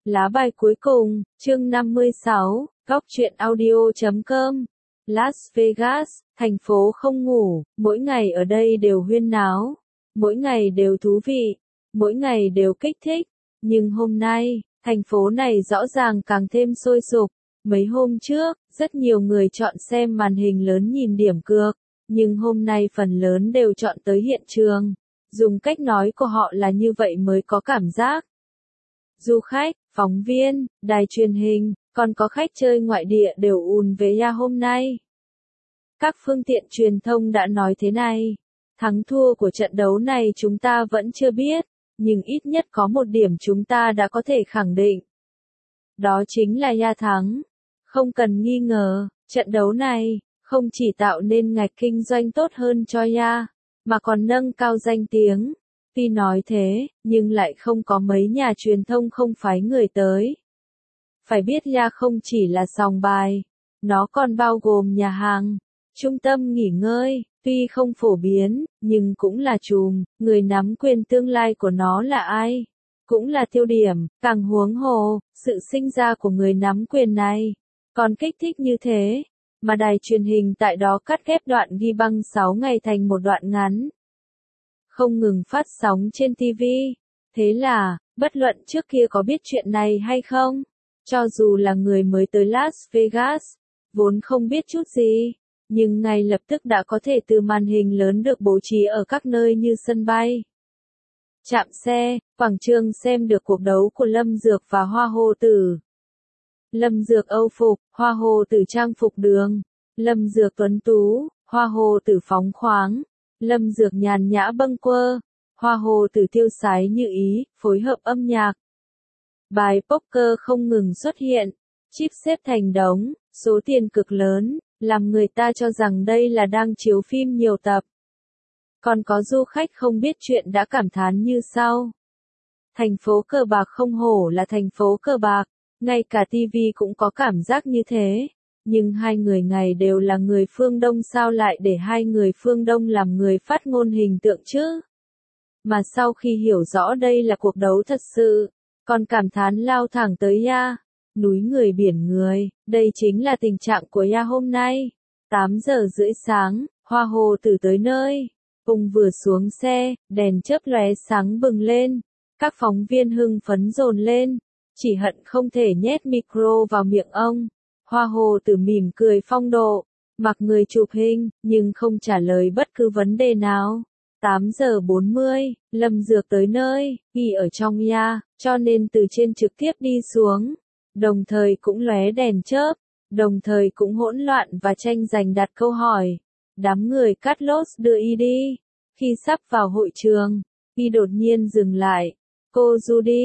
Lá bài cuối cùng, chương 56, góc truyện audio.com. Las Vegas, thành phố không ngủ, mỗi ngày ở đây đều huyên náo, mỗi ngày đều thú vị, mỗi ngày đều kích thích. Nhưng hôm nay, thành phố này rõ ràng càng thêm sôi sục. Mấy hôm trước, rất nhiều người chọn xem màn hình lớn nhìn điểm cược, nhưng hôm nay phần lớn đều chọn tới hiện trường. Dùng cách nói của họ là như vậy mới có cảm giác. Du khách, phóng viên, đài truyền hình, còn có khách chơi ngoại địa đều ùn về hôm nay. Các phương tiện truyền thông đã nói thế này. Thắng thua của trận đấu này chúng ta vẫn chưa biết, nhưng ít nhất có một điểm chúng ta đã có thể khẳng định. Đó chính là thắng. Không cần nghi ngờ, trận đấu này, không chỉ tạo nên ngạch kinh doanh tốt hơn cho mà còn nâng cao danh tiếng. Tuy nói thế, nhưng lại không có mấy nhà truyền thông không phái người tới. Phải biết không chỉ là sòng bài, nó còn bao gồm nhà hàng, trung tâm nghỉ ngơi, tuy không phổ biến, nhưng cũng là trùm, người nắm quyền tương lai của nó là ai? Cũng là tiêu điểm, càng huống hồ, sự sinh ra của người nắm quyền này, còn kích thích như thế, mà đài truyền hình tại đó cắt ghép đoạn ghi băng 6 ngày thành một đoạn ngắn. Không ngừng phát sóng trên TV. Thế là, bất luận trước kia có biết chuyện này hay không, cho dù là người mới tới Las Vegas, vốn không biết chút gì, nhưng ngay lập tức đã có thể từ màn hình lớn được bố trí ở các nơi như sân bay, trạm xe, quảng trường xem được cuộc đấu của Lâm Dược và Hoa Hồ Tử. Lâm Dược Âu phục, Hoa Hồ Tử trang phục đường. Lâm Dược tuấn tú, Hoa Hồ Tử phóng khoáng. Lâm Dược nhàn nhã bâng quơ, Hoa Hồ Tử tiêu sái như ý, phối hợp âm nhạc. Bài poker không ngừng xuất hiện, chip xếp thành đống, số tiền cực lớn, làm người ta cho rằng đây là đang chiếu phim nhiều tập. Còn có du khách không biết chuyện đã cảm thán như sau. Thành phố cờ bạc không hổ là thành phố cờ bạc, ngay cả TV cũng có cảm giác như thế. Nhưng hai người này đều là người phương Đông, sao lại để hai người phương Đông làm người phát ngôn hình tượng chứ? Mà sau khi hiểu rõ đây là cuộc đấu thật sự, còn cảm thán lao thẳng tới núi người biển người, đây chính là tình trạng của hôm nay. 8 giờ rưỡi sáng, Hoa Hồ Tử tới nơi. Ông vừa xuống xe, đèn chớp lóe sáng bừng lên. Các phóng viên hưng phấn dồn lên, chỉ hận không thể nhét micro vào miệng ông. Hoa Hồ Tử mỉm cười phong độ, mặc người chụp hình, nhưng không trả lời bất cứ vấn đề nào. 8 giờ 40, Lâm Dược tới nơi, ghi ở trong cho nên từ trên trực tiếp đi xuống. Đồng thời cũng lóe đèn chớp, đồng thời cũng hỗn loạn và tranh giành đặt câu hỏi. Đám người cắt lốt đưa đi. Khi sắp vào hội trường, đột nhiên dừng lại. Cô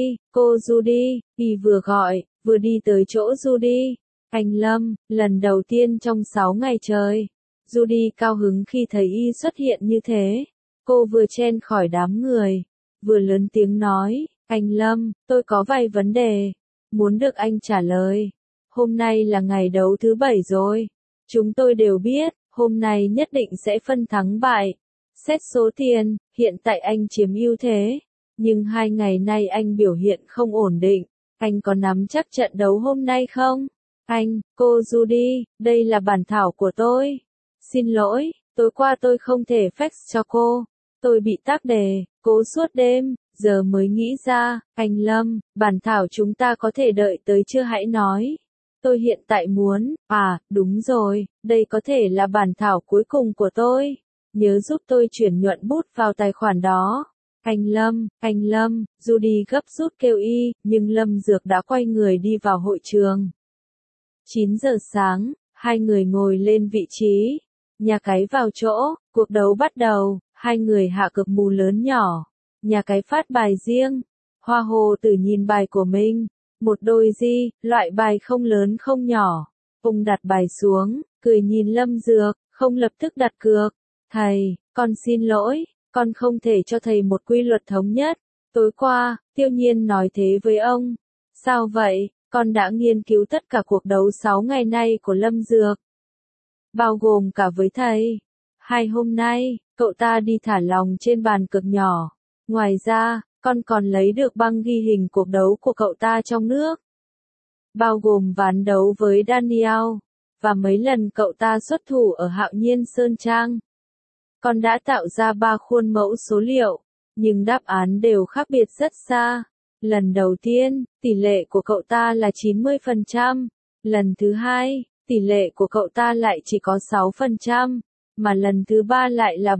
Judy, vừa gọi, vừa đi tới chỗ Judy. Anh Lâm, lần đầu tiên trong 6 ngày trời. Judy cao hứng khi thấy xuất hiện như thế. Cô vừa chen khỏi đám người, vừa lớn tiếng nói, anh Lâm, tôi có vài vấn đề, muốn được anh trả lời. Hôm nay là ngày đấu thứ 7 rồi. Chúng tôi đều biết, hôm nay nhất định sẽ phân thắng bại. Xét số tiền, hiện tại anh chiếm ưu thế. Nhưng 2 ngày nay anh biểu hiện không ổn định. Anh có nắm chắc trận đấu hôm nay không? Cô Judy, đây là bản thảo của tôi. Xin lỗi, tối qua tôi không thể fax cho cô. Tôi bị tắc đề, cố suốt đêm, giờ mới nghĩ ra. Anh Lâm, bản thảo chúng ta có thể đợi tới chưa hãy nói. Tôi hiện tại muốn, đúng rồi, đây có thể là bản thảo cuối cùng của tôi. Nhớ giúp tôi chuyển nhuận bút vào tài khoản đó. Anh Lâm, Judy gấp rút kêu nhưng Lâm Dược đã quay người đi vào hội trường. 9 giờ sáng, hai người ngồi lên vị trí. Nhà cái vào chỗ, cuộc đấu bắt đầu, hai người hạ cược mù lớn nhỏ. Nhà cái phát bài riêng. Hoa Hồ Tử nhìn bài của mình. Một đôi loại bài không lớn không nhỏ. Ông đặt bài xuống, cười nhìn Lâm Dược, không lập tức đặt cược. Thầy, con xin lỗi, con không thể cho thầy một quy luật thống nhất. Tối qua, Tiêu Nhiên nói thế với ông. Sao vậy? Con đã nghiên cứu tất cả cuộc đấu 6 ngày nay của Lâm Dược. Bao gồm cả với thầy. 2 hôm nay, cậu ta đi thả lòng trên bàn cược nhỏ. Ngoài ra, con còn lấy được băng ghi hình cuộc đấu của cậu ta trong nước. Bao gồm ván đấu với Daniel, và mấy lần cậu ta xuất thủ ở Hạo Nhiên Sơn Trang. Con đã tạo ra 3 khuôn mẫu số liệu, nhưng đáp án đều khác biệt rất xa. Lần đầu tiên, tỷ lệ của cậu ta là 90%. Lần thứ hai, tỷ lệ của cậu ta lại chỉ có 6%, mà lần thứ ba lại là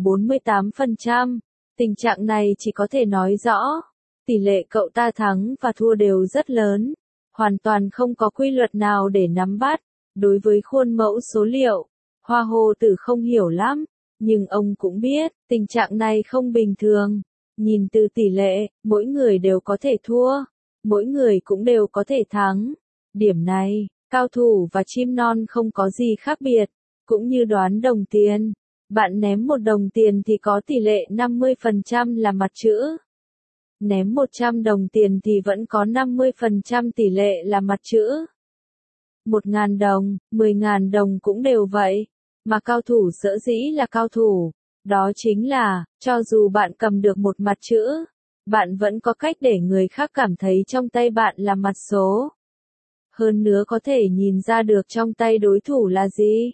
48%. Tình trạng này chỉ có thể nói rõ, tỷ lệ cậu ta thắng và thua đều rất lớn, hoàn toàn không có quy luật nào để nắm bắt. Đối với khuôn mẫu số liệu, Hoa Hồ Tử không hiểu lắm, nhưng ông cũng biết, tình trạng này không bình thường. Nhìn từ tỷ lệ, mỗi người đều có thể thua, mỗi người cũng đều có thể thắng. Điểm này, cao thủ và chim non không có gì khác biệt, cũng như đoán đồng tiền. Bạn ném 1 đồng tiền thì có tỷ lệ 50% là mặt chữ. Ném 100 đồng tiền thì vẫn có 50% tỷ lệ là mặt chữ. 1.000 đồng, 10.000 đồng cũng đều vậy. Mà cao thủ sở dĩ là cao thủ, đó chính là, cho dù bạn cầm được một mặt chữ, bạn vẫn có cách để người khác cảm thấy trong tay bạn là mặt số. Hơn nữa có thể nhìn ra được trong tay đối thủ là gì.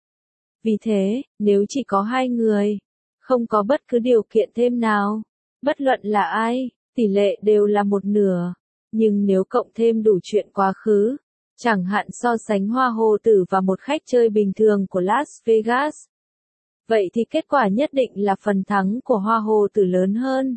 Vì thế, nếu chỉ có 2 người, không có bất cứ điều kiện thêm nào, bất luận là ai, tỷ lệ đều là 1/2. Nhưng nếu cộng thêm đủ chuyện quá khứ, chẳng hạn so sánh Hoa Hồ Tử và một khách chơi bình thường của Las Vegas, vậy thì kết quả nhất định là phần thắng của Hoa Hồ Tử lớn hơn.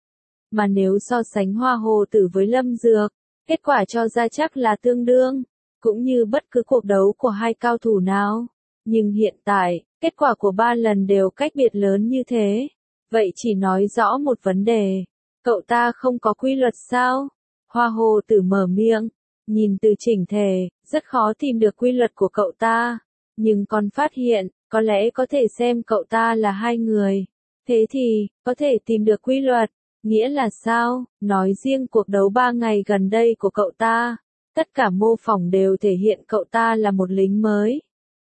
Mà nếu so sánh Hoa Hồ Tử với Lâm Dược, kết quả cho ra chắc là tương đương, cũng như bất cứ cuộc đấu của hai cao thủ nào. Nhưng hiện tại, kết quả của 3 lần đều cách biệt lớn như thế. Vậy chỉ nói rõ một vấn đề. Cậu ta không có quy luật sao? Hoa Hồ Tử mở miệng. Nhìn từ chỉnh thể, rất khó tìm được quy luật của cậu ta. Nhưng con phát hiện, có lẽ có thể xem cậu ta là 2 người. Thế thì, có thể tìm được quy luật. Nghĩa là sao? Nói riêng cuộc đấu 3 ngày gần đây của cậu ta. Tất cả mô phỏng đều thể hiện cậu ta là một lính mới.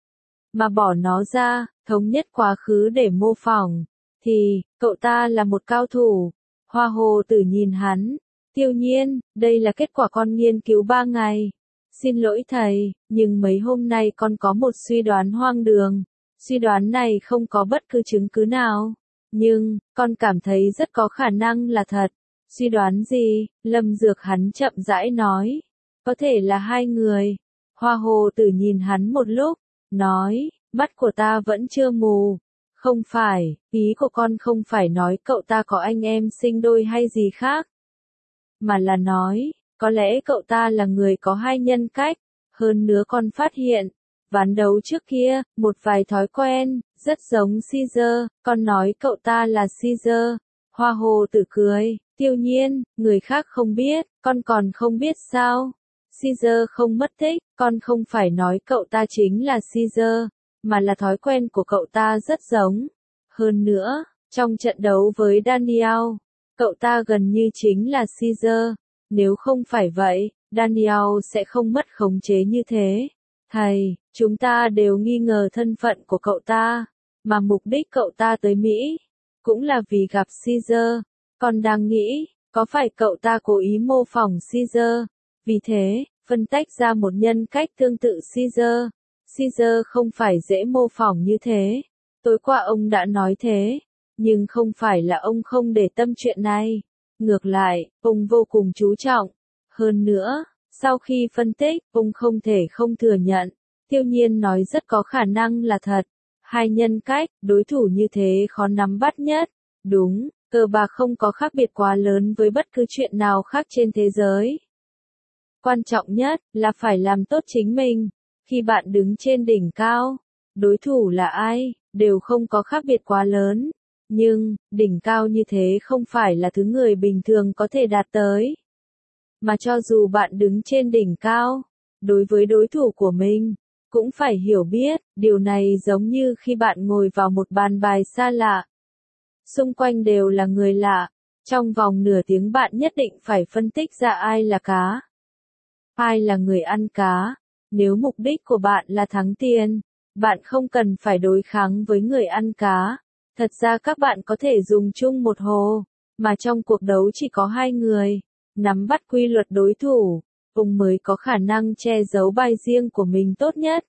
Mà bỏ nó ra, thống nhất quá khứ để mô phỏng, thì, cậu ta là một cao thủ. Hoa Hồ Tử nhìn hắn. Tiêu Nhiên, đây là kết quả con nghiên cứu 3 ngày. Xin lỗi thầy, nhưng mấy hôm nay con có một suy đoán hoang đường. Suy đoán này không có bất cứ chứng cứ nào. Nhưng, con cảm thấy rất có khả năng là thật. Suy đoán gì? Lâm Dược hắn chậm rãi nói. Có thể là 2 người. Hoa Hồ Tử nhìn hắn một lúc, nói, mắt của ta vẫn chưa mù. Không phải, ý của con không phải nói cậu ta có anh em sinh đôi hay gì khác. Mà là nói, có lẽ cậu ta là người có 2 nhân cách. Hơn nữa con phát hiện, ván đấu trước kia, một vài thói quen, rất giống Caesar, con nói cậu ta là Caesar. Hoa Hồ Tử cười, Tiêu Nhiên, người khác không biết, con còn không biết sao. Caesar không mất tích, con không phải nói cậu ta chính là Caesar, mà là thói quen của cậu ta rất giống. Hơn nữa, trong trận đấu với Daniel, cậu ta gần như chính là Caesar. Nếu không phải vậy, Daniel sẽ không mất khống chế như thế. Thầy, chúng ta đều nghi ngờ thân phận của cậu ta, mà mục đích cậu ta tới Mỹ, cũng là vì gặp Caesar. Con đang nghĩ, có phải cậu ta cố ý mô phỏng Caesar? Vì thế, phân tách ra một nhân cách tương tự Caesar. Caesar không phải dễ mô phỏng như thế. Tối qua ông đã nói thế, nhưng không phải là ông không để tâm chuyện này. Ngược lại, ông vô cùng chú trọng. Hơn nữa, sau khi phân tích, ông không thể không thừa nhận. Tiêu Nhiên nói rất có khả năng là thật. 2 nhân cách, đối thủ như thế khó nắm bắt nhất. Đúng, cờ bạc không có khác biệt quá lớn với bất cứ chuyện nào khác trên thế giới. Quan trọng nhất là phải làm tốt chính mình. Khi bạn đứng trên đỉnh cao, đối thủ là ai, đều không có khác biệt quá lớn. Nhưng, đỉnh cao như thế không phải là thứ người bình thường có thể đạt tới. Mà cho dù bạn đứng trên đỉnh cao, đối với đối thủ của mình, cũng phải hiểu biết, điều này giống như khi bạn ngồi vào một bàn bài xa lạ. Xung quanh đều là người lạ. Trong vòng nửa tiếng bạn nhất định phải phân tích ra ai là cá, ai là người ăn cá. Nếu mục đích của bạn là thắng tiền, bạn không cần phải đối kháng với người ăn cá. Thật ra các bạn có thể dùng chung một hồ, mà trong cuộc đấu chỉ có hai người, nắm bắt quy luật đối thủ, ông mới có khả năng che giấu bài riêng của mình tốt nhất,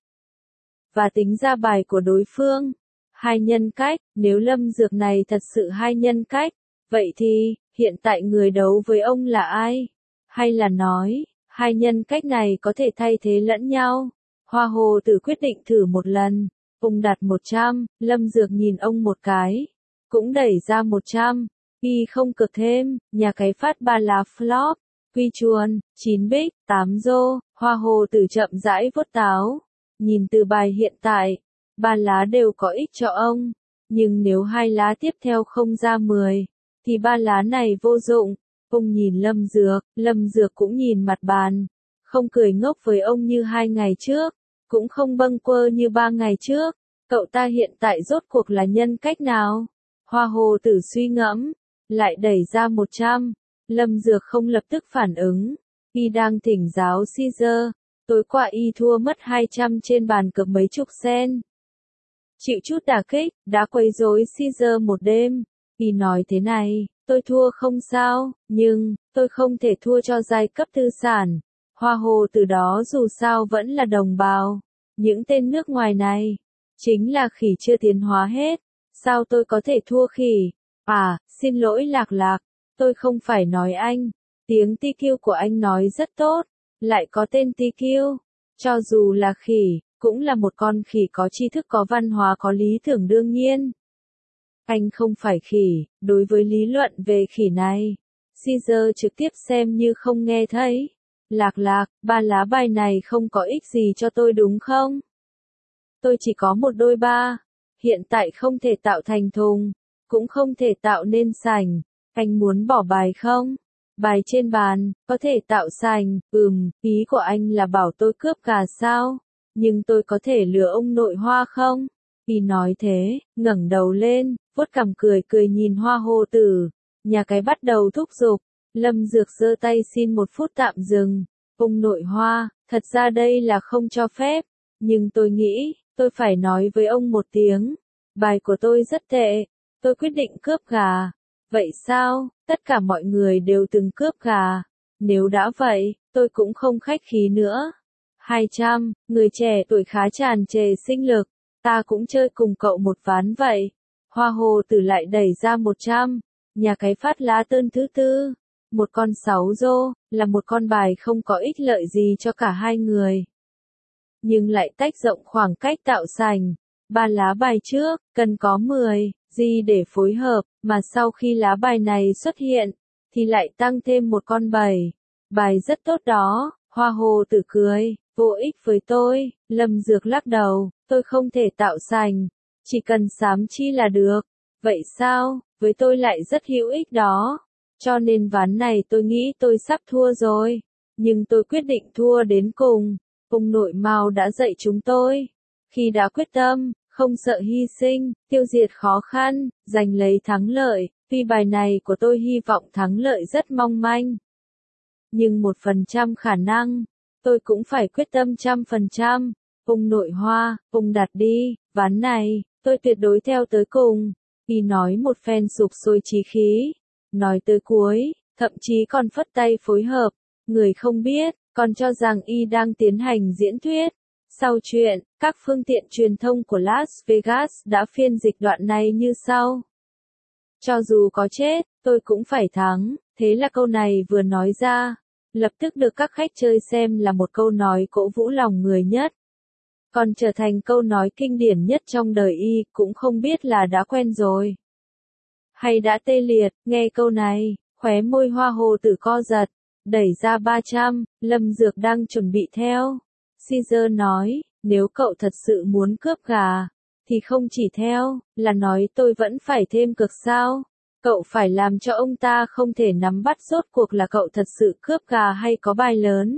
và tính ra bài của đối phương. Hai nhân cách, nếu Lâm Dược này thật sự hai nhân cách, vậy thì, hiện tại người đấu với ông là ai? Hay là nói, hai nhân cách này có thể thay thế lẫn nhau? Hoa Hồ Tử quyết định thử một lần, ông đặt 100, Lâm Dược nhìn ông một cái, cũng đẩy ra 100, y không cược thêm, nhà cái phát 3 lá flop, quy chuồn, 9 bích, 8 rô, Hoa Hồ Tử chậm rãi vuốt táo, nhìn từ bài hiện tại, 3 lá đều có ích cho ông, nhưng nếu 2 lá tiếp theo không ra 10, thì 3 lá này vô dụng. Ông nhìn Lâm Dược cũng nhìn mặt bàn, không cười ngốc với ông như 2 ngày trước, cũng không bâng quơ như 3 ngày trước, cậu ta hiện tại rốt cuộc là nhân cách nào? Hoa Hồ Tử suy ngẫm, lại đẩy ra 100, Lâm Dược không lập tức phản ứng, y đang thỉnh giáo Caesar, tối qua y thua mất 200 trên bàn cược mấy chục sen. Chịu chút đả kích, đã quấy rối Caesar một đêm, y nói thế này, tôi thua không sao, nhưng, tôi không thể thua cho giai cấp tư sản. Hoa Hồ từ đó dù sao vẫn là đồng bào. Những tên nước ngoài này, chính là khỉ chưa tiến hóa hết. Sao tôi có thể thua khỉ? À, xin lỗi Lạc Lạc, tôi không phải nói anh. Tiếng TQ của anh nói rất tốt, lại có tên TQ. Cho dù là khỉ, cũng là một con khỉ có tri thức có văn hóa có lý tưởng đương nhiên. Anh không phải khỉ, đối với lý luận về khỉ này, Caesar trực tiếp xem như không nghe thấy. Lạc Lạc, 3 lá bài này không có ích gì cho tôi đúng không? Tôi chỉ có một đôi 3, hiện tại không thể tạo thành thùng, cũng không thể tạo nên sành. Anh muốn bỏ bài không? Bài trên bàn, có thể tạo sành, ý của anh là bảo tôi cướp gà sao? Nhưng tôi có thể lừa ông nội Hoa không? Y nói thế, ngẩng đầu lên, vuốt cằm cười cười nhìn Hoa Hồ Tử. Nhà cái bắt đầu thúc giục. Lâm Dược giơ tay xin 1 phút tạm dừng. Ông nội Hoa, thật ra đây là không cho phép. Nhưng tôi nghĩ, tôi phải nói với ông một tiếng. Bài của tôi rất tệ. Tôi quyết định cướp gà. Vậy sao? Tất cả mọi người đều từng cướp gà. Nếu đã vậy, tôi cũng không khách khí nữa. 200, người trẻ tuổi khá tràn trề sinh lực. Ta cũng chơi cùng cậu một ván vậy. Hoa Hồ Tử lại đẩy ra 100. Nhà cái phát lá tơn thứ tư. Một con 6 rô, là một con bài không có ích lợi gì cho cả hai người. Nhưng lại tách rộng khoảng cách tạo sành. 3 lá bài trước, cần có 10, gì để phối hợp, mà sau khi lá bài này xuất hiện, thì lại tăng thêm một con 7. Bài rất tốt đó, Hoa Hồ Tử cười, vô ích với tôi. Lâm Dược lắc đầu, tôi không thể tạo sành, chỉ cần xám chi là được. Vậy sao, với tôi lại rất hữu ích đó. Cho nên ván này tôi nghĩ tôi sắp thua rồi. Nhưng tôi quyết định thua đến cùng. Ông nội Mao đã dạy chúng tôi. Khi đã quyết tâm, không sợ hy sinh, tiêu diệt khó khăn, giành lấy thắng lợi. Tuy bài này của tôi hy vọng thắng lợi rất mong manh. Nhưng 1% khả năng, tôi cũng phải quyết tâm 100%. Ông nội Hoa, ông đặt đi, ván này, tôi tuyệt đối theo tới cùng. Y nói một phen sục sôi chí khí. Nói tới cuối, thậm chí còn phất tay phối hợp. Người không biết, còn cho rằng y đang tiến hành diễn thuyết. Sau chuyện, các phương tiện truyền thông của Las Vegas đã phiên dịch đoạn này như sau. Cho dù có chết, tôi cũng phải thắng. Thế là câu này vừa nói ra, lập tức được các khách chơi xem là một câu nói cổ vũ lòng người nhất. Còn trở thành câu nói kinh điển nhất trong đời y, cũng không biết là đã quen rồi. Hay đã tê liệt, nghe câu này, khóe môi Hoa Hồ Tử co giật, đẩy ra 300, Lâm Dược đang chuẩn bị theo. Caesar nói, nếu cậu thật sự muốn cướp gà, thì không chỉ theo, là nói tôi vẫn phải thêm cược sao. Cậu phải làm cho ông ta không thể nắm bắt rốt cuộc là cậu thật sự cướp gà hay có bài lớn.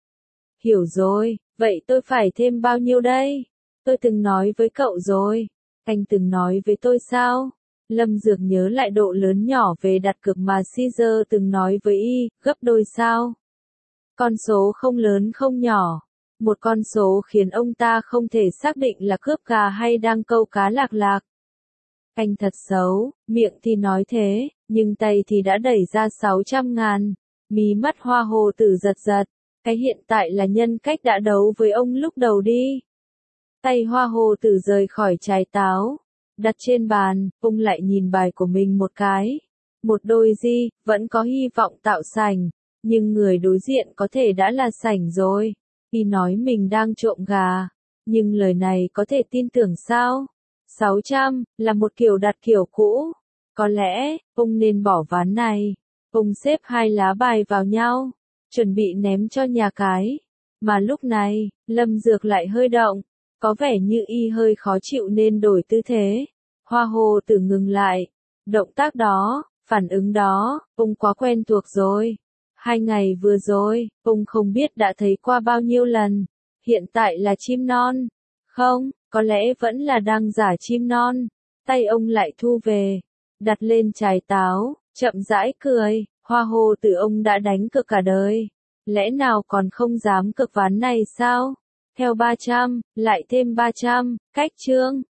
Hiểu rồi, vậy tôi phải thêm bao nhiêu đây? Tôi từng nói với cậu rồi. Anh từng nói với tôi sao? Lâm Dược nhớ lại độ lớn nhỏ về đặt cược mà Caesar từng nói với y, gấp đôi sao? Con số không lớn không nhỏ. Một con số khiến ông ta không thể xác định là cướp gà hay đang câu cá Lạc Lạc. Anh thật xấu, miệng thì nói thế, nhưng tay thì đã đẩy ra 600.000. Mí mắt Hoa Hồ Tử giật giật, cái hiện tại là nhân cách đã đấu với ông lúc đầu đi. Tay Hoa Hồ Tử rời khỏi trái táo, đặt trên bàn, ông lại nhìn bài của mình một cái. Một đôi gì, vẫn có hy vọng tạo sảnh, nhưng người đối diện có thể đã là sảnh rồi. Y nói mình đang trộm gà, nhưng lời này có thể tin tưởng sao? 600, là một kiểu đặt kiểu cũ. Có lẽ, ông nên bỏ ván này. Ông xếp hai lá bài vào nhau, chuẩn bị ném cho nhà cái. Mà lúc này, Lâm Dược lại hơi động, có vẻ như y hơi khó chịu nên đổi tư thế. Hoa Hồ Tử ngừng lại. Động tác đó, phản ứng đó, ông quá quen thuộc rồi. 2 ngày vừa rồi, ông không biết đã thấy qua bao nhiêu lần. Hiện tại là chim non. Không, có lẽ vẫn là đang giả chim non. Tay ông lại thu về, đặt lên trái táo, chậm rãi cười. Hoa Hồ Tử ông đã đánh cược cả đời, lẽ nào còn không dám cược ván này sao? Theo 300, lại thêm 300, cách chương.